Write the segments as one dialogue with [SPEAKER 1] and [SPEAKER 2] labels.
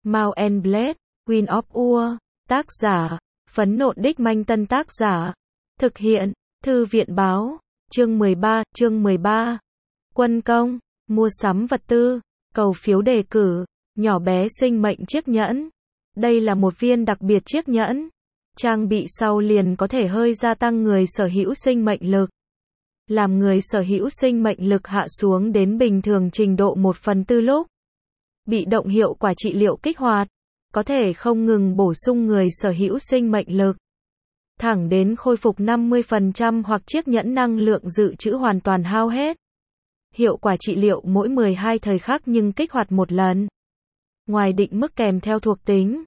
[SPEAKER 1] Mount and Blade, Queen of Ur, tác giả, Phấn Nộn Đích Manh Tân tác giả, thực hiện, Thư viện báo, chương 13, Quân công, mua sắm vật tư, cầu phiếu đề cử, nhỏ bé sinh mệnh chiếc nhẫn. Đây là một viên đặc biệt chiếc nhẫn. Trang bị sau liền có thể hơi gia tăng người sở hữu sinh mệnh lực. Làm người sở hữu sinh mệnh lực hạ xuống đến bình thường trình độ 1/4 lúc. Bị động hiệu quả trị liệu kích hoạt. Có thể không ngừng bổ sung người sở hữu sinh mệnh lực. Thẳng đến khôi phục 50% hoặc chiếc nhẫn năng lượng dự trữ hoàn toàn hao hết. Hiệu quả trị liệu mỗi 12 thời khắc nhưng kích hoạt một lần. Ngoài định mức kèm theo thuộc tính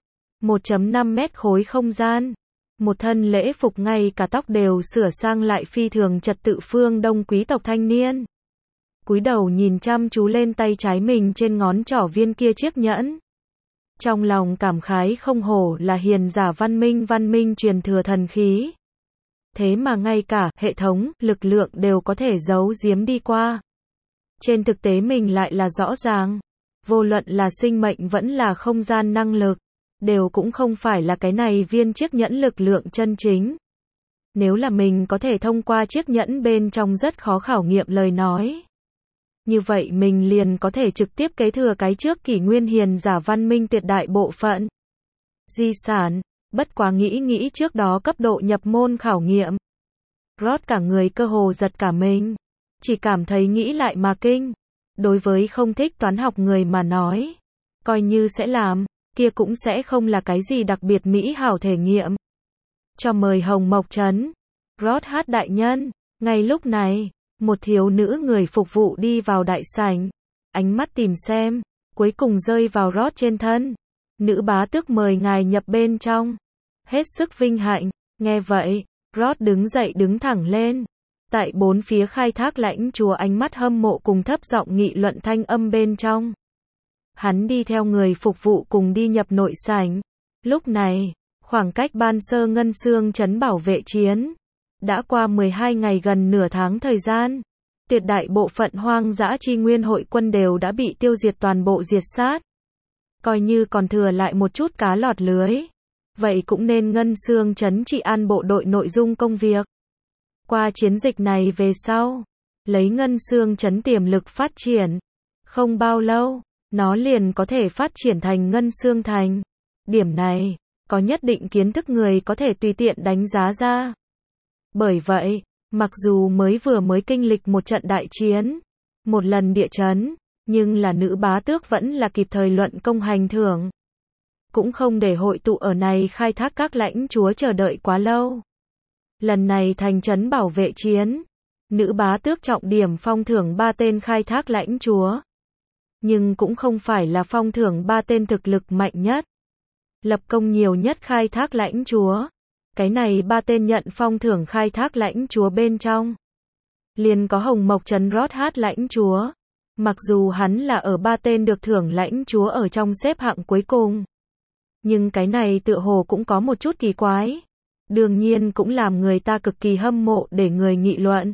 [SPEAKER 1] 1.5 mét khối không gian. Một thân lễ phục ngay cả tóc đều sửa sang lại phi thường trật tự phương Đông quý tộc thanh niên. Cúi đầu nhìn chăm chú lên tay trái mình trên ngón trỏ viên kia chiếc nhẫn. Trong lòng cảm khái không hổ là hiền giả văn minh truyền thừa thần khí. Thế mà ngay cả hệ thống, lực lượng đều có thể giấu giếm đi qua. Trên thực tế mình lại là rõ ràng. Vô luận là sinh mệnh vẫn là không gian năng lực. Đều cũng không phải là cái này viên chiếc nhẫn lực lượng chân chính. Nếu là mình có thể thông qua chiếc nhẫn bên trong rất khó khảo nghiệm lời nói. Như vậy mình liền có thể trực tiếp kế thừa cái trước kỷ nguyên hiền giả văn minh tuyệt đại bộ phận. Di sản, bất quá nghĩ trước đó cấp độ nhập môn khảo nghiệm. Rod cả người cơ hồ giật cả mình. Chỉ cảm thấy nghĩ lại mà kinh. Đối với không thích toán học người mà nói. Coi như sẽ làm. Kia cũng sẽ không là cái gì đặc biệt mỹ hảo thể nghiệm. Cho mời Hồng Mộc Trấn. Rod hát đại nhân. Ngay lúc này, một thiếu nữ người phục vụ đi vào đại sảnh. Ánh mắt tìm xem, cuối cùng rơi vào Rod trên thân. Nữ bá tước mời ngài nhập bên trong. Hết sức vinh hạnh. Nghe vậy, Rod đứng dậy đứng thẳng lên. Tại bốn phía khai thác lãnh chúa ánh mắt hâm mộ cùng thấp giọng nghị luận thanh âm bên trong. Hắn đi theo người phục vụ cùng đi nhập nội sảnh. Lúc này, khoảng cách ban sơ ngân xương trấn bảo vệ chiến. Đã qua 12 ngày gần nửa tháng thời gian. Tuyệt đại bộ phận hoang dã chi nguyên hội quân đều đã bị tiêu diệt toàn bộ diệt sát. Coi như còn thừa lại một chút cá lọt lưới. Vậy cũng nên ngân xương trấn trị an bộ đội nội dung công việc. Qua chiến dịch này về sau. Lấy ngân xương trấn tiềm lực phát triển. Không bao lâu. Nó liền có thể phát triển thành ngân xương thành. Điểm này, có nhất định kiến thức người có thể tùy tiện đánh giá ra. Bởi vậy, mặc dù mới kinh lịch một trận đại chiến, một lần địa chấn, nhưng là nữ bá tước vẫn là kịp thời luận công hành thưởng. Cũng không để hội tụ ở này khai thác các lãnh chúa chờ đợi quá lâu. Lần này thành trấn bảo vệ chiến, nữ bá tước trọng điểm phong thưởng 3 tên khai thác lãnh chúa. Nhưng cũng không phải là phong thưởng 3 tên thực lực mạnh nhất. Lập công nhiều nhất khai thác lãnh chúa. Cái này 3 tên nhận phong thưởng khai thác lãnh chúa bên trong. Liền có Hồng Mộc Trấn Rod hát lãnh chúa. Mặc dù hắn là ở 3 tên được thưởng lãnh chúa ở trong xếp hạng cuối cùng. Nhưng cái này tựa hồ cũng có một chút kỳ quái. Đương nhiên cũng làm người ta cực kỳ hâm mộ để người nghị luận.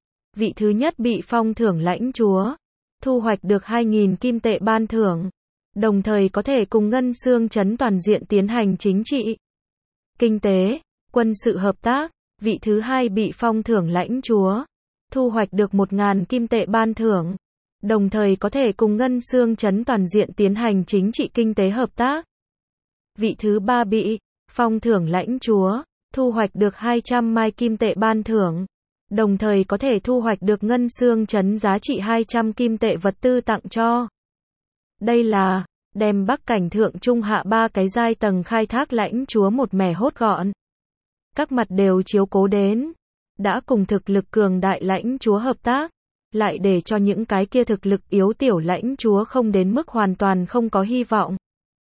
[SPEAKER 1] Vị thứ nhất bị phong thưởng lãnh chúa. Thu hoạch được 2.000 kim tệ ban thưởng. Đồng thời có thể cùng ngân xương trấn toàn diện tiến hành chính trị. Kinh tế, quân sự hợp tác. Vị thứ hai bị phong thưởng lãnh chúa. Thu hoạch được 1.000 kim tệ ban thưởng. Đồng thời có thể cùng ngân xương trấn toàn diện tiến hành chính trị kinh tế hợp tác. Vị thứ ba bị phong thưởng lãnh chúa. Thu hoạch được 200 mai kim tệ ban thưởng. Đồng thời có thể thu hoạch được ngân xương trấn giá trị 200 kim tệ vật tư tặng cho. Đây là đem Bắc cảnh thượng trung hạ 3 cái giai tầng khai thác lãnh chúa một mẻ hốt gọn. Các mặt đều chiếu cố đến. Đã cùng thực lực cường đại lãnh chúa hợp tác. Lại để cho những cái kia thực lực yếu tiểu lãnh chúa không đến mức hoàn toàn không có hy vọng.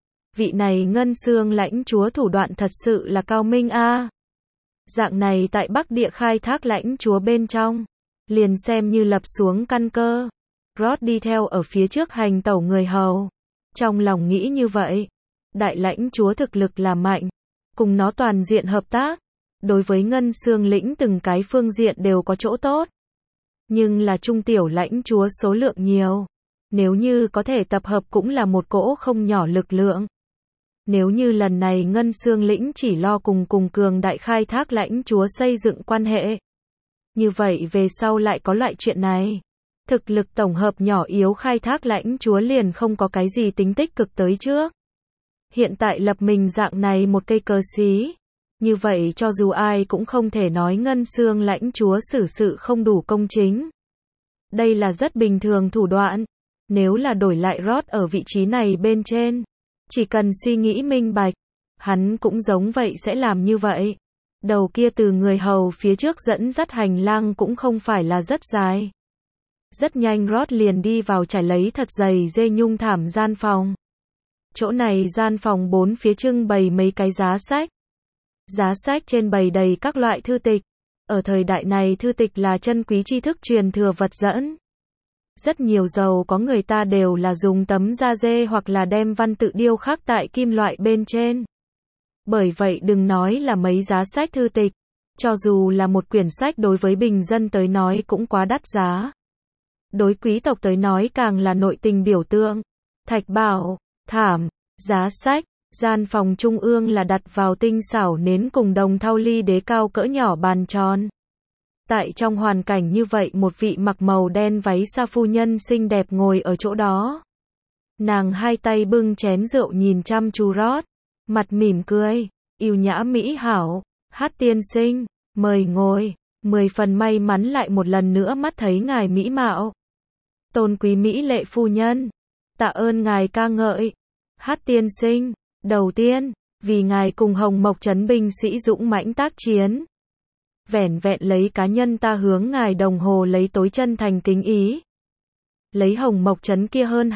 [SPEAKER 1] Vị này ngân xương lãnh chúa thủ đoạn thật sự là cao minh a. Dạng này tại Bắc địa khai thác lãnh chúa bên trong. Liền xem như lập xuống căn cơ. Rod đi theo ở phía trước hành tẩu người hầu. Trong lòng nghĩ như vậy. Đại lãnh chúa thực lực là mạnh. Cùng nó toàn diện hợp tác. Đối với ngân xương lĩnh từng cái phương diện đều có chỗ tốt. Nhưng là trung tiểu lãnh chúa số lượng nhiều. Nếu như có thể tập hợp cũng là một cỗ không nhỏ lực lượng. Nếu như lần này Ngân Xương lĩnh chỉ lo cùng cường đại khai thác lãnh chúa xây dựng quan hệ. Như vậy về sau lại có loại chuyện này. Thực lực tổng hợp nhỏ yếu khai thác lãnh chúa liền không có cái gì tính tích cực tới trước. Hiện tại lập mình dạng này một cây cờ xí. Như vậy cho dù ai cũng không thể nói Ngân Xương lãnh chúa xử sự không đủ công chính. Đây là rất bình thường thủ đoạn. Nếu là đổi lại Rod ở vị trí này bên trên. Chỉ cần suy nghĩ minh bạch. Hắn cũng giống vậy sẽ làm như vậy. Đầu kia từ người hầu phía trước dẫn dắt hành lang cũng không phải là rất dài. Rất nhanh Rod liền đi vào trải lấy thật dày dê nhung thảm gian phòng. Chỗ này gian phòng 4 phía trưng bày mấy cái giá sách. Giá sách trên bày đầy các loại thư tịch. Ở thời đại này thư tịch là chân quý tri thức truyền thừa vật dẫn. Rất nhiều giàu có người ta đều là dùng tấm da dê hoặc là đem văn tự điêu khắc tại kim loại bên trên. Bởi vậy đừng nói là mấy giá sách thư tịch. Cho dù là một quyển sách đối với bình dân tới nói cũng quá đắt giá. Đối quý tộc tới nói càng là nội tình biểu tượng. Thạch bảo, thảm, giá sách, gian phòng trung ương là đặt vào tinh xảo nến cùng đồng thau ly đế cao cỡ nhỏ bàn tròn. Tại trong hoàn cảnh như vậy một vị mặc màu đen váy sa phu nhân xinh đẹp ngồi ở chỗ đó. Nàng hai tay bưng chén rượu nhìn chăm chú Rod, mặt mỉm cười, yêu nhã mỹ hảo, Hát tiên sinh, mời ngồi, 10 phần may mắn lại một lần nữa mắt thấy ngài mỹ mạo. Tôn quý mỹ lệ phu nhân, tạ ơn ngài ca ngợi. Hát tiên sinh, đầu tiên, vì ngài cùng Hồng Mộc trấn binh sĩ dũng mãnh tác chiến. Vẻn vẹn lấy cá nhân ta hướng ngài đồng hồ lấy tối chân thành kính ý. Lấy Hồng Mộc trấn kia hơn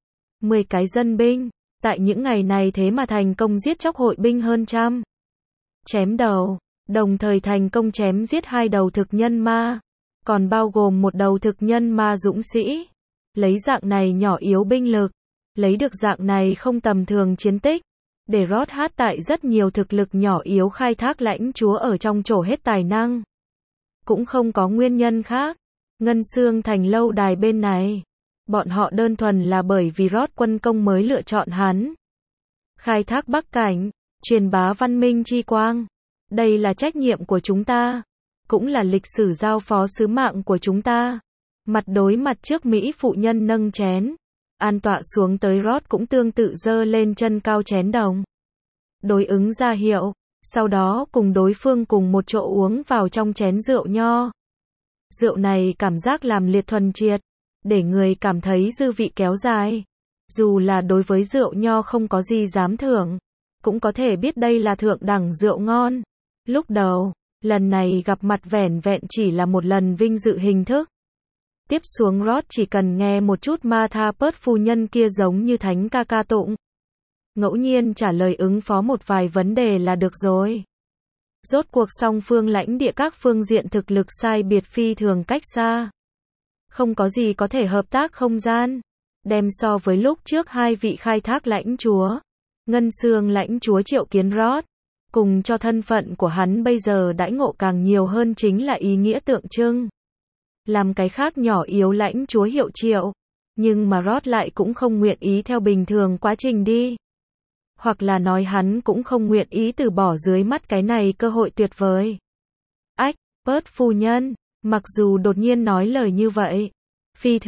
[SPEAKER 1] 10 cái dân binh, tại những ngày này thế mà thành công giết chóc hội binh hơn trăm. Chém đầu, đồng thời thành công chém giết 2 đầu thực nhân ma, còn bao gồm một đầu thực nhân ma dũng sĩ. Lấy dạng này nhỏ yếu binh lực, lấy được dạng này không tầm thường chiến tích, để Rod Hát tại rất nhiều thực lực nhỏ yếu khai thác lãnh chúa ở trong trổ hết tài năng. Cũng không có nguyên nhân khác. Ngân Xương thành lâu đài bên này, bọn họ đơn thuần là bởi vì Rod quân công mới lựa chọn hắn. Khai thác Bắc Cảnh, truyền bá văn minh chi quang. Đây là trách nhiệm của chúng ta, cũng là lịch sử giao phó sứ mạng của chúng ta. Mặt đối mặt trước Mỹ phụ nhân nâng chén, an tọa xuống tới Rod cũng tương tự giơ lên chân cao chén đồng. Đối ứng ra hiệu, sau đó cùng đối phương cùng một chỗ uống vào trong chén rượu nho. Rượu này cảm giác làm liệt thuần triệt, để người cảm thấy dư vị kéo dài. Dù là đối với rượu nho không có gì dám thưởng, cũng có thể biết đây là thượng đẳng rượu ngon. Lúc đầu, lần này gặp mặt vẻn vẹn chỉ là một lần vinh dự hình thức. Tiếp xuống Rod chỉ cần nghe một chút Martha Pert phu nhân kia giống như thánh ca ca tụng. Ngẫu nhiên trả lời ứng phó một vài vấn đề là được rồi. Rốt cuộc song phương lãnh địa các phương diện thực lực sai biệt phi thường cách xa. Không có gì có thể hợp tác không gian. Đem so với lúc trước 2 vị khai thác lãnh chúa, Ngân Xương lãnh chúa triệu kiến Rod, cùng cho thân phận của hắn bây giờ đãi ngộ càng nhiều hơn chính là ý nghĩa tượng trưng. Làm cái khác nhỏ yếu lãnh chúa hiệu triệu, nhưng mà Rod lại cũng không nguyện ý theo bình thường quá trình đi. Hoặc là nói hắn cũng không nguyện ý từ bỏ dưới mắt cái này cơ hội tuyệt vời. Ách, Pert phu nhân, mặc dù đột nhiên nói lời như vậy, phi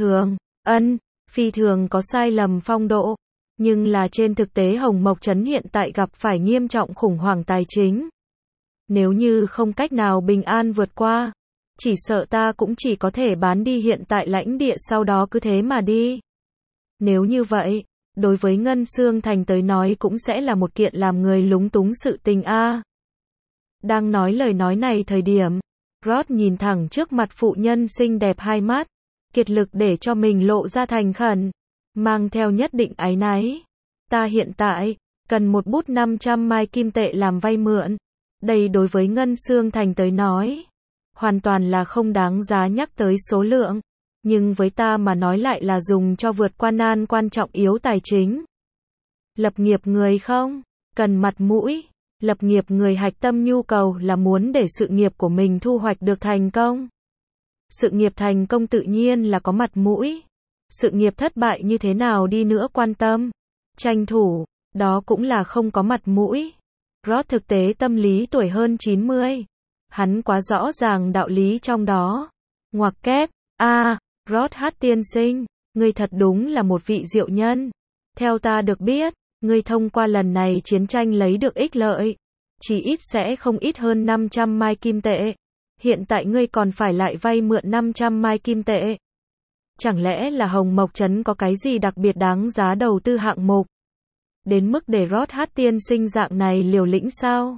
[SPEAKER 1] thường có sai lầm phong độ, nhưng là trên thực tế Hồng Mộc trấn hiện tại gặp phải nghiêm trọng khủng hoảng tài chính. Nếu như không cách nào bình an vượt qua, chỉ sợ ta cũng chỉ có thể bán đi hiện tại lãnh địa sau đó cứ thế mà đi. Nếu như vậy, đối với Ngân Xương thành tới nói cũng sẽ là một kiện làm người lúng túng sự tình a. Đang nói lời nói này thời điểm, Rod nhìn thẳng trước mặt phụ nhân xinh đẹp hai mắt, kiệt lực để cho mình lộ ra thành khẩn, mang theo nhất định áy náy. Ta hiện tại cần một bút 500 mai kim tệ làm vay mượn. Đây đối với Ngân Xương thành tới nói, hoàn toàn là không đáng giá nhắc tới số lượng, nhưng với ta mà nói lại là dùng cho vượt qua nan quan trọng yếu tài chính. Lập nghiệp người không cần mặt mũi, lập nghiệp người hạch tâm nhu cầu là muốn để sự nghiệp của mình thu hoạch được thành công. Sự nghiệp thành công tự nhiên là có mặt mũi. Sự nghiệp thất bại như thế nào đi nữa quan tâm, tranh thủ, Đó cũng là không có mặt mũi. Rod thực tế tâm lý tuổi hơn 90. Hắn quá rõ ràng đạo lý trong đó. Ngoặc kép, Rod hát tiên sinh, ngươi thật đúng là một vị diệu nhân. Theo ta được biết, ngươi thông qua lần này chiến tranh lấy được ích lợi. Chỉ ít sẽ không ít hơn 500 mai kim tệ. Hiện tại ngươi còn phải lại vay mượn 500 mai kim tệ. Chẳng lẽ là Hồng Mộc Trấn có cái gì đặc biệt đáng giá đầu tư hạng mục? Đến mức để Rod hát tiên sinh dạng này liều lĩnh sao?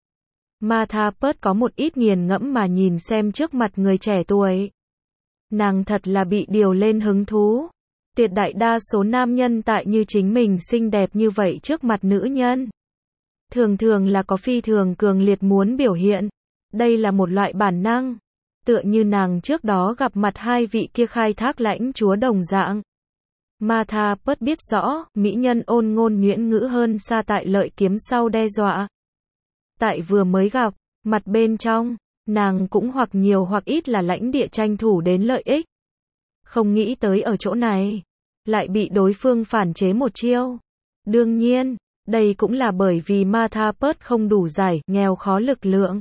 [SPEAKER 1] Martha Pert có một ít nghiền ngẫm mà nhìn xem trước mặt người trẻ tuổi. Nàng thật là bị điều lên hứng thú. Tuyệt đại đa số nam nhân tại như chính mình xinh đẹp như vậy trước mặt nữ nhân. Thường thường là có phi thường cường liệt muốn biểu hiện. Đây là một loại bản năng. Tựa như nàng trước đó gặp mặt hai vị kia khai thác lãnh chúa đồng dạng. Martha Pert biết rõ, mỹ nhân ôn ngôn nhuyễn ngữ hơn xa tại lợi kiếm sau đe dọa. Tại vừa mới gặp, mặt bên trong, nàng cũng hoặc nhiều hoặc ít là lãnh địa tranh thủ đến lợi ích. Không nghĩ tới ở chỗ này, lại bị đối phương phản chế một chiêu. Đương nhiên, đây cũng là bởi vì Martha Pert không đủ giải, nghèo khó lực lượng.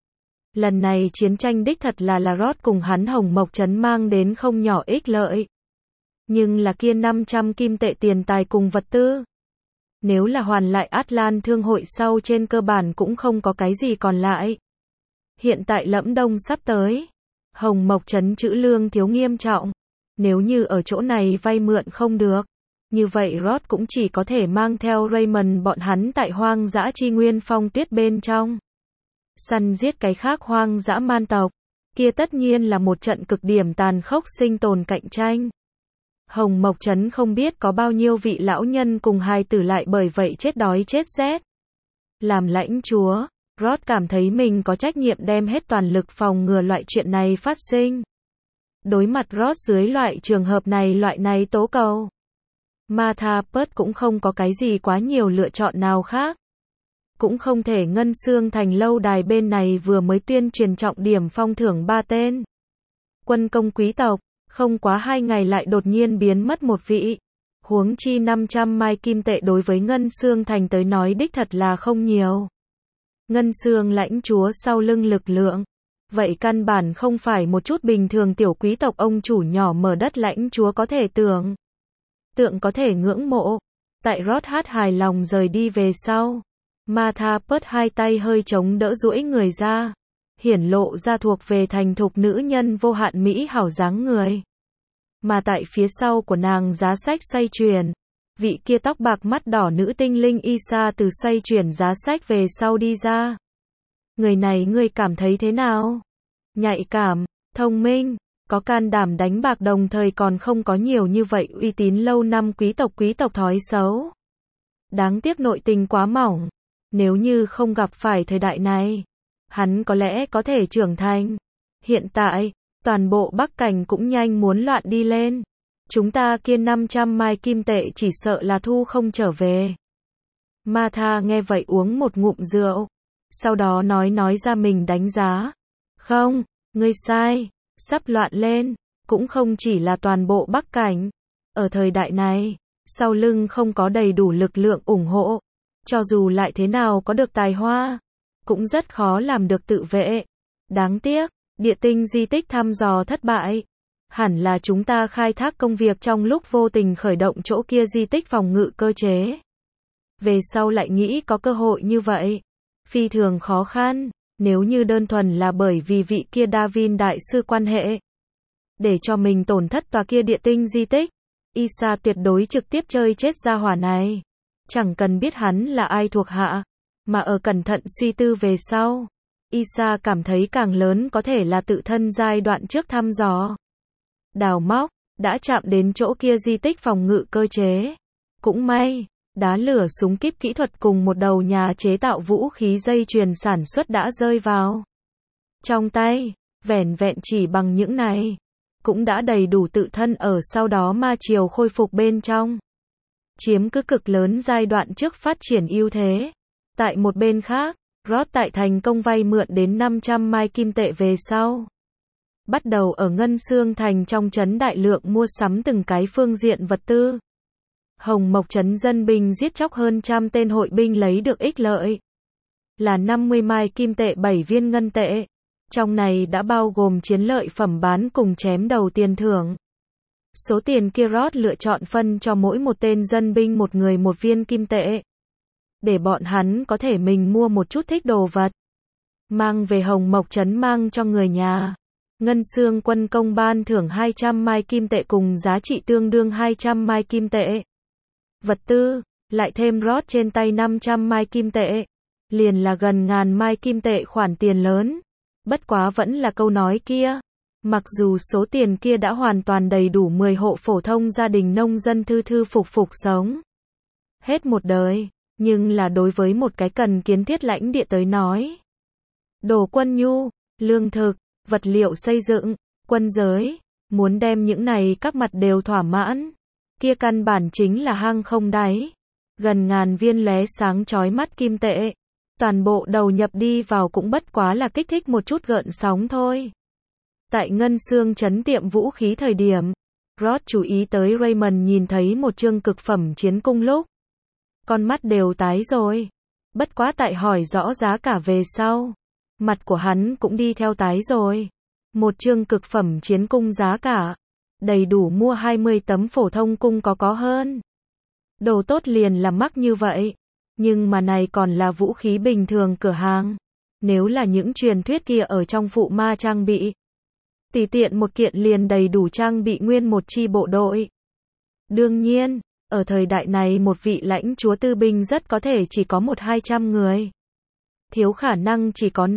[SPEAKER 1] Lần này chiến tranh đích thật là Rod cùng hắn Hồng Mộc Trấn mang đến không nhỏ ích lợi. Nhưng là kia 500 kim tệ tiền tài cùng vật tư. Nếu là hoàn lại Atlan thương hội sau trên cơ bản cũng không có cái gì còn lại. Hiện tại Lẫm Đông sắp tới. Hồng Mộc Trấn trữ lương thiếu nghiêm trọng. Nếu như ở chỗ này vay mượn không được. Như vậy Rod cũng chỉ có thể mang theo Raymond bọn hắn tại hoang dã chi nguyên phong tuyết bên trong. Săn giết cái khác hoang dã man tộc. Kia tất nhiên là một trận cực điểm tàn khốc sinh tồn cạnh tranh. Hồng Mộc Trấn không biết có bao nhiêu vị lão nhân cùng hài tử lại bởi vậy chết đói chết rét. Làm lãnh chúa, Rod cảm thấy mình có trách nhiệm đem hết toàn lực phòng ngừa loại chuyện này phát sinh. Đối mặt Rod dưới loại trường hợp này loại này tố cầu. Martha Pert cũng không có cái gì quá nhiều lựa chọn nào khác. Cũng không thể Ngân Xương Thành lâu đài bên này vừa mới tuyên truyền trọng điểm phong thưởng 3 tên. Quân công quý tộc, không quá 2 ngày lại đột nhiên biến mất một vị. Huống chi 500 mai kim tệ đối với Ngân Xương Thành tới nói đích thật là không nhiều. Ngân Xương lãnh chúa sau lưng lực lượng. Vậy căn bản không phải một chút bình thường tiểu quý tộc ông chủ nhỏ mở đất lãnh chúa có thể tượng có thể ngưỡng mộ. Tại Rod hát hài lòng rời đi về sau. Martha Pert hai tay hơi chống đỡ duỗi người ra. Hiển lộ ra thuộc về thành thục nữ nhân vô hạn mỹ hảo dáng người. Mà tại phía sau của nàng giá sách xoay chuyển. Vị kia tóc bạc mắt đỏ nữ tinh linh Isa từ xoay chuyển giá sách về sau đi ra. Người này ngươi cảm thấy thế nào? Nhạy cảm, thông minh, có can đảm đánh bạc đồng thời còn không có nhiều như vậy uy tín lâu năm quý tộc thói xấu. Đáng tiếc nội tình quá mỏng. Nếu như không gặp phải thời đại này, hắn có lẽ có thể trưởng thành. Hiện tại, toàn bộ Bắc Cảnh cũng nhanh muốn loạn đi lên. Chúng ta kia 500 mai kim tệ chỉ sợ là thu không trở về. Martha nghe vậy uống một ngụm rượu. Sau đó nói ra mình đánh giá. Không, ngươi sai, sắp loạn lên. Cũng không chỉ là toàn bộ Bắc Cảnh. Ở thời đại này, sau lưng không có đầy đủ lực lượng ủng hộ. Cho dù lại thế nào có được tài hoa, cũng rất khó làm được tự vệ. Đáng tiếc, địa tinh di tích thăm dò thất bại. Hẳn là chúng ta khai thác công việc trong lúc vô tình khởi động chỗ kia di tích phòng ngự cơ chế. Về sau lại nghĩ có cơ hội như vậy. Phi thường khó khăn, nếu như đơn thuần là bởi vì vị kia Davin đại sư quan hệ. Để cho mình tổn thất tòa kia địa tinh di tích. Isa tuyệt đối trực tiếp chơi chết gia hỏa này. Chẳng cần biết hắn là ai thuộc hạ, mà ở cẩn thận suy tư về sau. Isa cảm thấy càng lớn có thể là tự thân giai đoạn trước thăm dò. Đào móc, đã chạm đến chỗ kia di tích phòng ngự cơ chế. Cũng may, đá lửa súng kíp kỹ thuật cùng một đầu nhà chế tạo vũ khí dây chuyền sản xuất đã rơi vào trong tay, vẻn vẹn chỉ bằng những này. Cũng đã đầy đủ tự thân ở sau đó ma triều khôi phục bên trong. Chiếm cứ cực lớn giai đoạn trước phát triển ưu thế. Tại một bên khác, Rod tại thành công vay mượn đến 500 mai kim tệ về sau. Bắt đầu ở Ngân Xương Thành trong trấn đại lượng mua sắm từng cái phương diện vật tư. Hồng Mộc trấn dân binh giết chóc hơn 100 tên hội binh lấy được ích lợi là 50 mai kim tệ 7 viên ngân tệ. Trong này đã bao gồm chiến lợi phẩm bán cùng chém đầu tiền thưởng. Số tiền kia Roth lựa chọn phân cho mỗi một tên dân binh một người một viên kim tệ. Để bọn hắn có thể mình mua một chút thích đồ vật. Mang về Hồng Mộc trấn mang cho người nhà. Ngân Xương quân công ban thưởng 200 mai kim tệ cùng giá trị tương đương 200 mai kim tệ. Vật tư, lại thêm Roth trên tay 500 mai kim tệ. Liền là gần ngàn mai kim tệ, khoản tiền lớn. Bất quá vẫn là câu nói kia. Mặc dù số tiền kia đã hoàn toàn đầy đủ 10 hộ phổ thông gia đình nông dân thư thư phục phục sống hết một đời, nhưng là đối với một cái cần kiến thiết lãnh địa tới nói. Đồ quân nhu, lương thực, vật liệu xây dựng, quân giới, muốn đem những này các mặt đều thỏa mãn. Kia căn bản chính là hang không đáy. Gần ngàn viên lóe sáng chói mắt kim tệ. Toàn bộ đầu nhập đi vào cũng bất quá là kích thích một chút gợn sóng thôi. Tại Ngân Xương trấn tiệm vũ khí thời điểm, Roth chú ý tới Raymond nhìn thấy một chương cực phẩm chiến cung lúc. Con mắt đều tái rồi. Bất quá tại hỏi rõ giá cả về sau. Mặt của hắn cũng đi theo tái rồi. Một chương cực phẩm chiến cung giá cả. Đầy đủ mua 20 tấm phổ thông cung có hơn. Đồ tốt liền là mắc như vậy. Nhưng mà này còn là vũ khí bình thường cửa hàng. Nếu là những truyền thuyết kia ở trong phụ ma trang bị. Tùy tiện một kiện liền đầy đủ trang bị nguyên một chi bộ đội. Đương nhiên, ở thời đại này một vị lãnh chúa tư binh rất có thể chỉ có 100-200 người. Thiếu khả năng chỉ có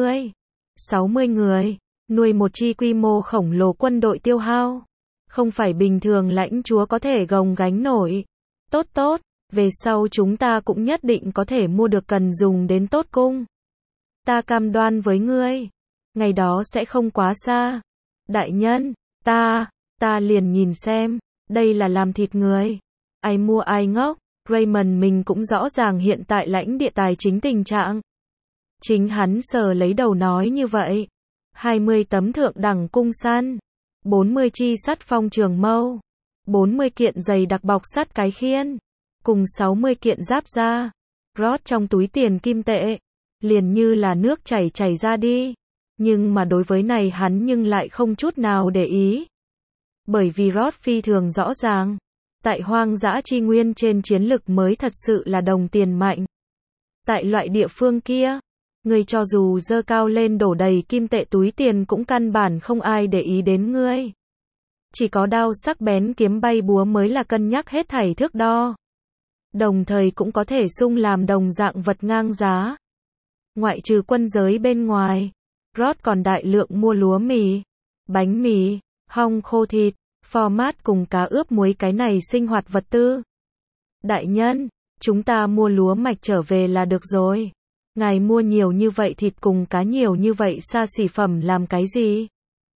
[SPEAKER 1] 50-60 người. Nuôi một chi quy mô khổng lồ quân đội tiêu hao. Không phải bình thường lãnh chúa có thể gồng gánh nổi. Tốt, về sau chúng ta cũng nhất định có thể mua được cần dùng đến tốt cung. Ta cam đoan với ngươi. Ngày đó sẽ không quá xa. Đại nhân, ta liền nhìn xem. Đây là làm thịt người. Ai mua ai ngốc. Raymond mình cũng rõ ràng hiện tại lãnh địa tài chính tình trạng. Chính hắn sờ lấy đầu nói như vậy. 20 tấm thượng đẳng cung săn. 40 chi sắt phong trường mâu. 40 kiện giày đặc bọc sắt cái khiên. Cùng 60 kiện giáp da. Roth trong túi tiền kim tệ. Liền như là nước chảy ra đi. Nhưng mà đối với này hắn nhưng lại không chút nào để ý. Bởi vì Roth phi thường rõ ràng. Tại hoang dã chi nguyên trên chiến lực mới thật sự là đồng tiền mạnh. Tại loại địa phương kia, ngươi cho dù dơ cao lên đổ đầy kim tệ túi tiền cũng căn bản không ai để ý đến ngươi. Chỉ có đao sắc bén kiếm bay búa mới là cân nhắc hết thảy thước đo. Đồng thời cũng có thể xung làm đồng dạng vật ngang giá. Ngoại trừ quân giới bên ngoài, Roth còn đại lượng mua lúa mì, bánh mì, hong khô thịt, format cùng cá ướp muối cái này sinh hoạt vật tư. Đại nhân, chúng ta mua lúa mạch trở về là được rồi. Ngài mua nhiều như vậy thịt cùng cá nhiều như vậy xa xỉ phẩm làm cái gì?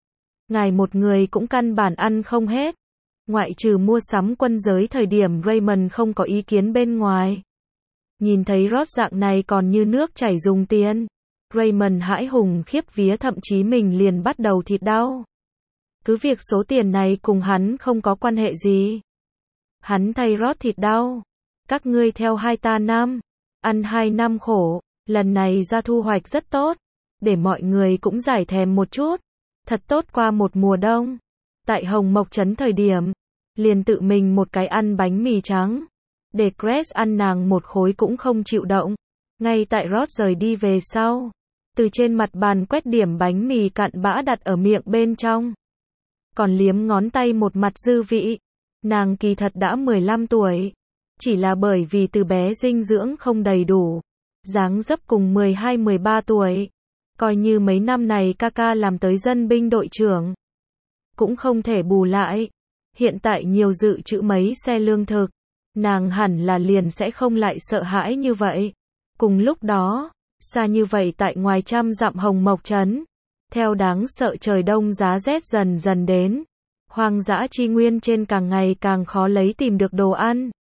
[SPEAKER 1] Ngài một người cũng căn bản ăn không hết. Ngoại trừ mua sắm quân giới thời điểm Raymond không có ý kiến bên ngoài. Nhìn thấy Roth dạng này còn như nước chảy dùng tiền. Raymond hãi hùng khiếp vía, thậm chí mình liền bắt đầu thịt đau. Cứ việc số tiền này cùng hắn không có quan hệ gì. Hắn thay Roth thịt đau. Các ngươi theo hai ta năm. Ăn 2 năm khổ. Lần này ra thu hoạch rất tốt. Để mọi người cũng giải thèm một chút. Thật tốt qua một mùa đông. Tại Hồng Mộc trấn thời điểm. Liền tự mình một cái ăn bánh mì trắng. Để Grace ăn nàng một khối cũng không chịu động. Ngay tại Roth rời đi về sau. Từ trên mặt bàn quét điểm bánh mì cặn bã đặt ở miệng bên trong. Còn liếm ngón tay một mặt dư vị. Nàng kỳ thật đã 15 tuổi. Chỉ là bởi vì từ bé dinh dưỡng không đầy đủ. Dáng dấp cùng 12-13 tuổi. Coi như mấy năm này ca làm tới dân binh đội trưởng. Cũng không thể bù lại. Hiện tại nhiều dự trữ mấy xe lương thực. Nàng hẳn là liền sẽ không lại sợ hãi như vậy. Cùng lúc đó, xa như vậy tại ngoài 100 dặm Hồng Mộc trấn. Theo đáng sợ trời đông giá rét dần dần đến. Hoang dã chi nguyên trên càng ngày càng khó lấy tìm được đồ ăn.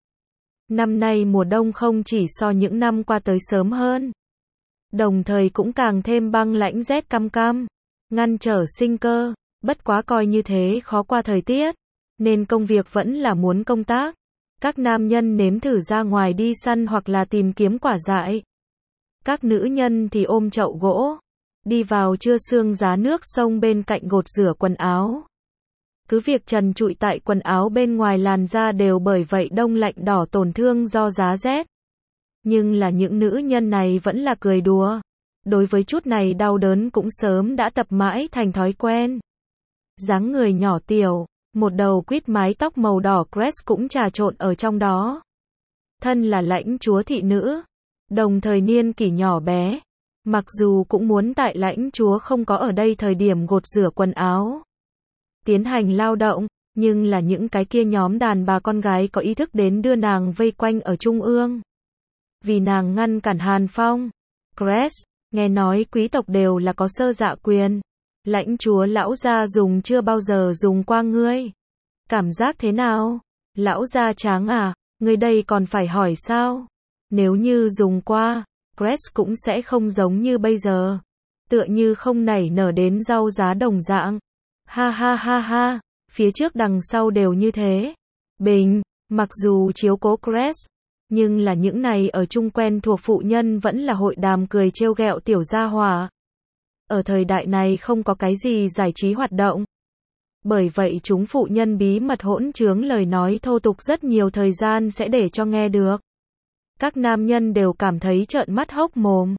[SPEAKER 1] Năm nay mùa đông không chỉ so những năm qua tới sớm hơn. Đồng thời cũng càng thêm băng lãnh rét căm căm. Ngăn trở sinh cơ. Bất quá coi như thế khó qua thời tiết. Nên công việc vẫn là muốn công tác. Các nam nhân nếm thử ra ngoài đi săn hoặc là tìm kiếm quả dại. Các nữ nhân thì ôm chậu gỗ, đi vào trưa sương giá nước sông bên cạnh gột rửa quần áo. Cứ việc trần trụi tại quần áo bên ngoài làn da đều bởi vậy đông lạnh đỏ tổn thương do giá rét. Nhưng là những nữ nhân này vẫn là cười đùa. Đối với chút này đau đớn cũng sớm đã tập mãi thành thói quen. Dáng người nhỏ tiểu, một đầu quýt mái tóc màu đỏ crest cũng trà trộn ở trong đó. Thân là lãnh chúa thị nữ, đồng thời niên kỷ nhỏ bé. Mặc dù cũng muốn tại lãnh chúa không có ở đây thời điểm gột rửa quần áo, tiến hành lao động, nhưng là những cái kia nhóm đàn bà con gái có ý thức đến đưa nàng vây quanh ở trung ương. Vì nàng ngăn cản Hàn Phong. Crest, nghe nói quý tộc đều là có sơ dạ quyền. Lãnh chúa lão gia dùng chưa bao giờ dùng qua ngươi. Cảm giác thế nào? Lão gia Tráng à, ngươi đây còn phải hỏi sao? Nếu như dùng qua, Crest cũng sẽ không giống như bây giờ. Tựa như không nảy nở đến rau giá đồng dạng. Ha ha ha ha, phía trước đằng sau đều như thế. Bình, mặc dù chiếu cố Crest, nhưng là những này ở chung quen thuộc phụ nhân vẫn là hội đàm cười trêu ghẹo tiểu gia hỏa. Ở thời đại này không có cái gì giải trí hoạt động. Bởi vậy chúng phụ nhân bí mật hỗn trướng lời nói thô tục rất nhiều thời gian sẽ để cho nghe được. Các nam nhân đều cảm thấy trợn mắt hốc mồm.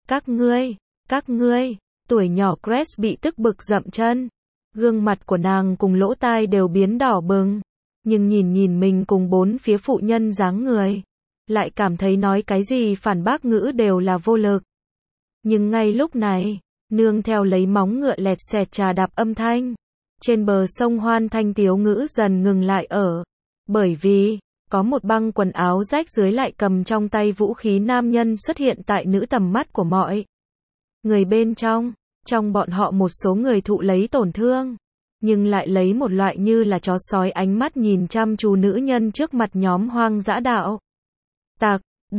[SPEAKER 1] Các ngươi, tuổi nhỏ Crest bị tức bực dậm chân. Gương mặt của nàng cùng lỗ tai đều biến đỏ bừng. Nhưng nhìn mình cùng bốn phía phụ nhân dáng người. Lại cảm thấy nói cái gì phản bác ngữ đều là vô lực. Nhưng ngay lúc này, nương theo lấy móng ngựa lẹt xẹt trà đạp âm thanh. Trên bờ sông hoan thanh tiếu ngữ dần ngừng lại ở. Bởi vì, có một băng quần áo rách dưới lại cầm trong tay vũ khí nam nhân xuất hiện tại nữ tầm mắt của mọi người bên trong. Trong bọn họ một số người thụ lấy tổn thương. Nhưng lại lấy một loại như là chó sói ánh mắt nhìn chăm chú nữ nhân trước mặt nhóm hoang dã đạo. Tạc,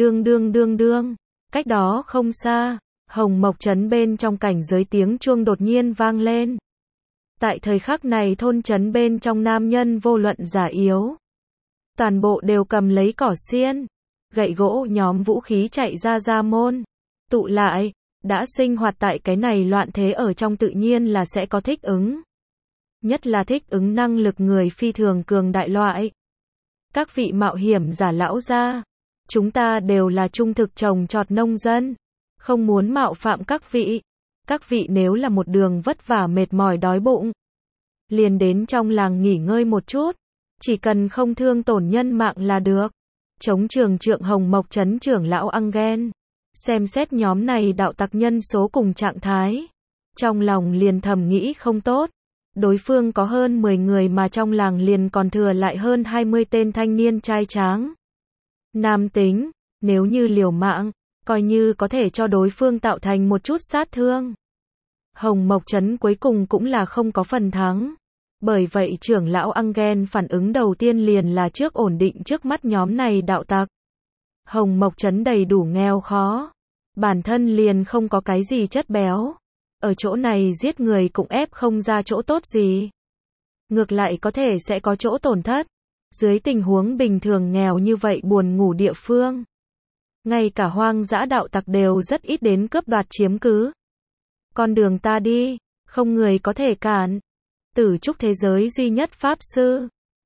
[SPEAKER 1] đương. Cách đó không xa, Hồng Mộc trấn bên trong cảnh giới tiếng chuông đột nhiên vang lên. Tại thời khắc này thôn trấn bên trong nam nhân vô luận già yếu. Toàn bộ đều cầm lấy cỏ xiên, gậy gỗ nhóm vũ khí chạy ra môn. Tụ lại, đã sinh hoạt tại cái này loạn thế ở trong tự nhiên là sẽ có thích ứng. Nhất là thích ứng năng lực người phi thường cường đại loại. Các vị mạo hiểm giả lão gia, chúng ta đều là trung thực trồng trọt nông dân. Không muốn mạo phạm các vị. Các vị nếu là một đường vất vả mệt mỏi đói bụng, liền đến trong làng nghỉ ngơi một chút. Chỉ cần không thương tổn nhân mạng là được. Chống trường trượng Hồng Mộc trấn trưởng lão Angel. Xem xét nhóm này đạo tặc nhân số cùng trạng thái. Trong lòng liền thầm nghĩ không tốt. Đối phương có hơn 10 người mà trong làng liền còn thừa lại hơn 20 tên thanh niên trai tráng. Nam tính, nếu như liều mạng, coi như có thể cho đối phương tạo thành một chút sát thương. Hồng Mộc trấn cuối cùng cũng là không có phần thắng. Bởi vậy trưởng lão Angel phản ứng đầu tiên liền là trước ổn định trước mắt nhóm này đạo tặc. Hồng Mộc trấn đầy đủ nghèo khó. Bản thân liền không có cái gì chất béo. Ở chỗ này giết người cũng ép không ra chỗ tốt gì. Ngược lại có thể sẽ có chỗ tổn thất. Dưới tình huống bình thường nghèo như vậy buồn ngủ địa phương. Ngay cả hoang dã đạo tặc đều rất ít đến cướp đoạt chiếm cứ. Con đường ta đi, không người có thể cản. Tử trúc thế giới duy nhất pháp sư.